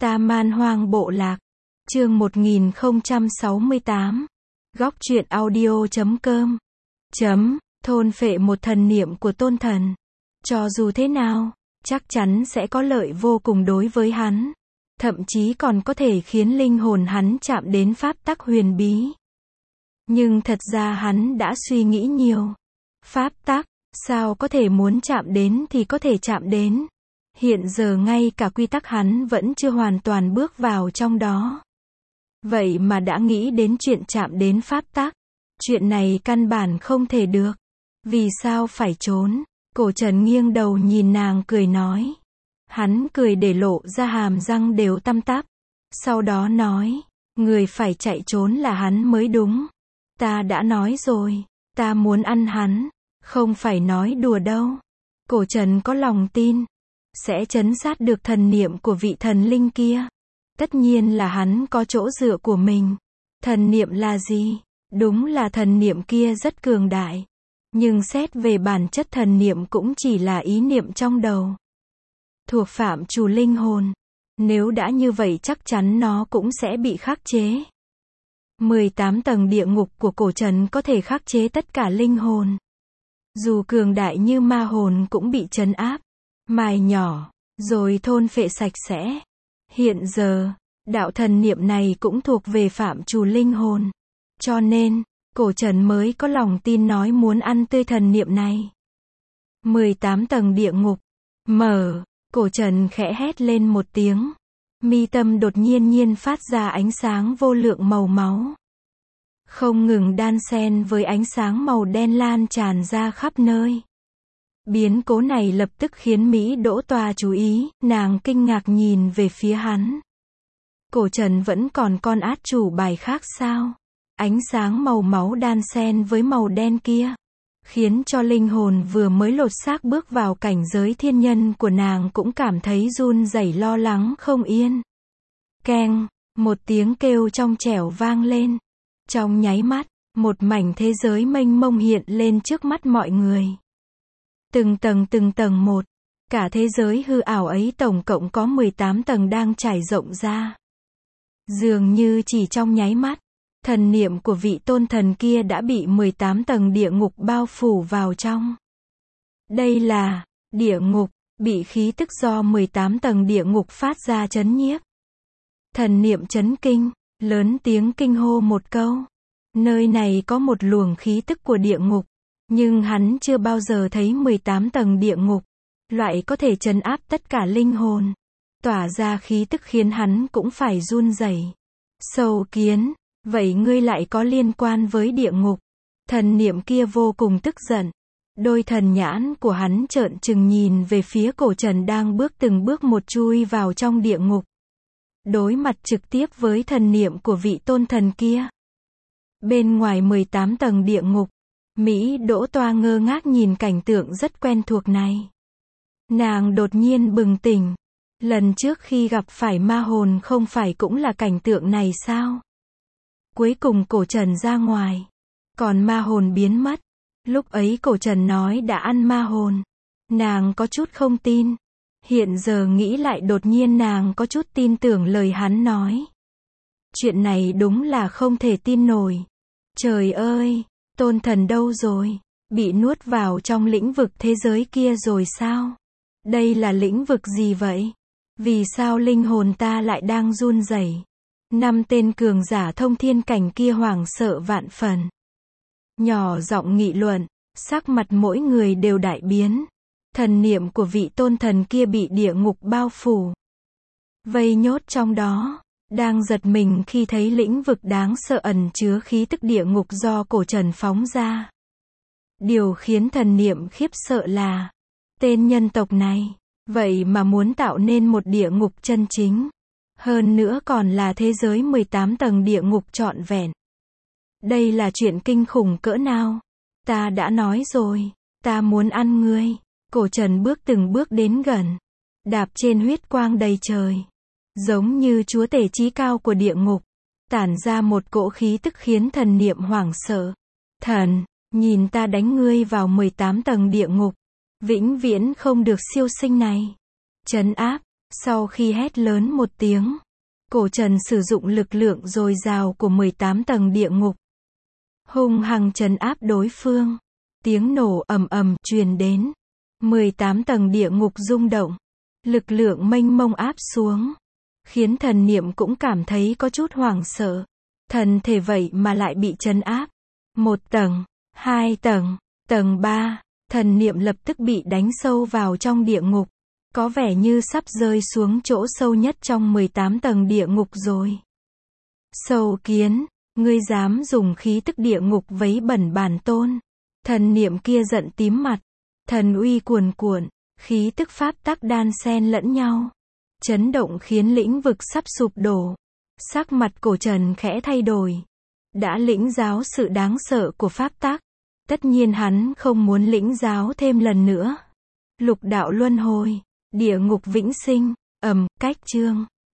Ta Man Hoang Bộ Lạc. Chương 1068. Góc truyện audio.com. Thôn phệ một thần niệm của tôn thần. Cho dù thế nào, chắc chắn sẽ có lợi vô cùng đối với hắn. Thậm chí còn có thể khiến linh hồn hắn chạm đến pháp tắc huyền bí. Nhưng thật ra hắn đã suy nghĩ nhiều. Pháp tắc, sao có thể muốn chạm đến thì có thể chạm đến. Hiện giờ ngay cả quy tắc hắn vẫn chưa hoàn toàn bước vào trong đó. Vậy mà đã nghĩ đến chuyện chạm đến pháp tắc. Chuyện này căn bản không thể được. Vì sao phải trốn? Cổ Trần nghiêng đầu nhìn nàng cười nói. Hắn cười để lộ ra hàm răng đều tăm tắp. Sau đó nói, người phải chạy trốn là hắn mới đúng. Ta đã nói rồi, ta muốn ăn hắn, không phải nói đùa đâu. Cổ Trần có lòng tin, sẽ trấn sát được thần niệm của vị thần linh kia. Tất nhiên là hắn có chỗ dựa của mình. Thần niệm là gì? Đúng là thần niệm kia rất cường đại. Nhưng xét về bản chất thần niệm cũng chỉ là ý niệm trong đầu. Thuộc phạm trù linh hồn. Nếu đã như vậy chắc chắn nó cũng sẽ bị khắc chế. 18 tầng địa ngục của Cổ Trần có thể khắc chế tất cả linh hồn. Dù cường đại như ma hồn cũng bị trấn áp, mài nhỏ, rồi thôn phệ sạch sẽ. Hiện giờ, đạo thần niệm này cũng thuộc về phạm trù linh hồn. Cho nên, Cổ Trần mới có lòng tin nói muốn ăn tươi thần niệm này. 18 tầng địa ngục. Mở. Cổ Trần khẽ hét lên một tiếng. Mi tâm đột nhiên phát ra ánh sáng vô lượng màu máu. Không ngừng đan xen với ánh sáng màu đen lan tràn ra khắp nơi. Biến cố này lập tức khiến Mỹ Đỗ Tòa chú ý, nàng kinh ngạc nhìn về phía hắn. Cổ Trần vẫn còn con át chủ bài khác sao? Ánh sáng màu máu đan xen với màu đen kia, khiến cho linh hồn vừa mới lột xác bước vào cảnh giới thiên nhân của nàng cũng cảm thấy run rẩy lo lắng không yên. Keng, một tiếng kêu trong trẻo vang lên. Trong nháy mắt, một mảnh thế giới mênh mông hiện lên trước mắt mọi người. Từng tầng một, cả thế giới hư ảo ấy tổng cộng có 18 tầng đang trải rộng ra. Dường như chỉ trong nháy mắt, thần niệm của vị tôn thần kia đã bị 18 tầng địa ngục bao phủ vào trong. Đây là địa ngục, bị khí tức do 18 tầng địa ngục phát ra chấn nhiếp. Thần niệm chấn kinh, lớn tiếng kinh hô một câu. Nơi này có một luồng khí tức của địa ngục, nhưng hắn chưa bao giờ thấy 18 tầng địa ngục, loại có thể trấn áp tất cả linh hồn. Tỏa ra khí tức khiến hắn cũng phải run rẩy. Sâu kiến, vậy ngươi lại có liên quan với địa ngục? Thần niệm kia vô cùng tức giận. Đôi thần nhãn của hắn trợn trừng nhìn về phía Cổ Trần đang từng bước một chui vào trong địa ngục. Đối mặt trực tiếp với thần niệm của vị tôn thần kia. Bên ngoài 18 tầng địa ngục, Mỹ Đỗ Toa ngơ ngác nhìn cảnh tượng rất quen thuộc này. Nàng đột nhiên bừng tỉnh. Lần trước khi gặp phải ma hồn không phải cũng là cảnh tượng này sao? Cuối cùng Cổ Trần ra ngoài, còn ma hồn biến mất. Lúc ấy Cổ Trần nói đã ăn ma hồn. Nàng có chút không tin. Hiện giờ nghĩ lại đột nhiên nàng có chút tin tưởng lời hắn nói. Chuyện này đúng là không thể tin nổi. Trời ơi, tôn thần đâu rồi? Bị nuốt vào trong lĩnh vực thế giới kia rồi sao? Đây là lĩnh vực gì vậy? Vì sao linh hồn ta lại đang run rẩy? 5 tên cường giả thông thiên cảnh kia hoảng sợ vạn phần. Nhỏ giọng nghị luận, sắc mặt mỗi người đều đại biến. Thần niệm của vị tôn thần kia bị địa ngục bao phủ, vây nhốt trong đó, đang giật mình khi thấy lĩnh vực đáng sợ ẩn chứa khí tức địa ngục do Cổ Trần phóng ra. Điều khiến thần niệm khiếp sợ là, tên nhân tộc này, vậy mà muốn tạo nên một địa ngục chân chính. Hơn nữa còn là thế giới 18 tầng địa ngục trọn vẹn. Đây là chuyện kinh khủng cỡ nào? Ta đã nói rồi, ta muốn ăn ngươi. Cổ Trần từng bước đến gần, đạp trên huyết quang đầy trời, giống như chúa tể chí cao của địa ngục, tản ra một cỗ khí tức khiến thần niệm hoảng sợ. Thần, nhìn ta đánh ngươi vào 18 tầng địa ngục, vĩnh viễn không được siêu sinh này. Trấn áp, Sau khi hét lớn một tiếng, cổ trần sử dụng lực lượng dồi dào của 18 tầng địa ngục, hung hăng trấn áp đối phương. Tiếng nổ ầm ầm truyền đến. 18 tầng địa ngục rung động. Lực lượng mênh mông áp xuống, khiến thần niệm cũng cảm thấy có chút hoảng sợ. Thần thể vậy mà lại bị trấn áp. 1 tầng, 2 tầng, tầng 3, thần niệm lập tức bị đánh sâu vào trong địa ngục. Có vẻ như sắp rơi xuống chỗ sâu nhất trong 18 tầng địa ngục rồi. Sâu kiến, ngươi dám dùng khí tức địa ngục vấy bẩn bản tôn. Thần niệm kia giận tím mặt. Thần uy cuồn cuộn, khí tức pháp tắc đan xen lẫn nhau. Chấn động khiến lĩnh vực sắp sụp đổ. Sắc mặt cổ trần khẽ thay đổi. Đã lĩnh giáo sự đáng sợ của pháp tắc. Tất nhiên hắn không muốn lĩnh giáo thêm lần nữa. Lục đạo luân hồi, địa ngục vĩnh sinh, cách chương.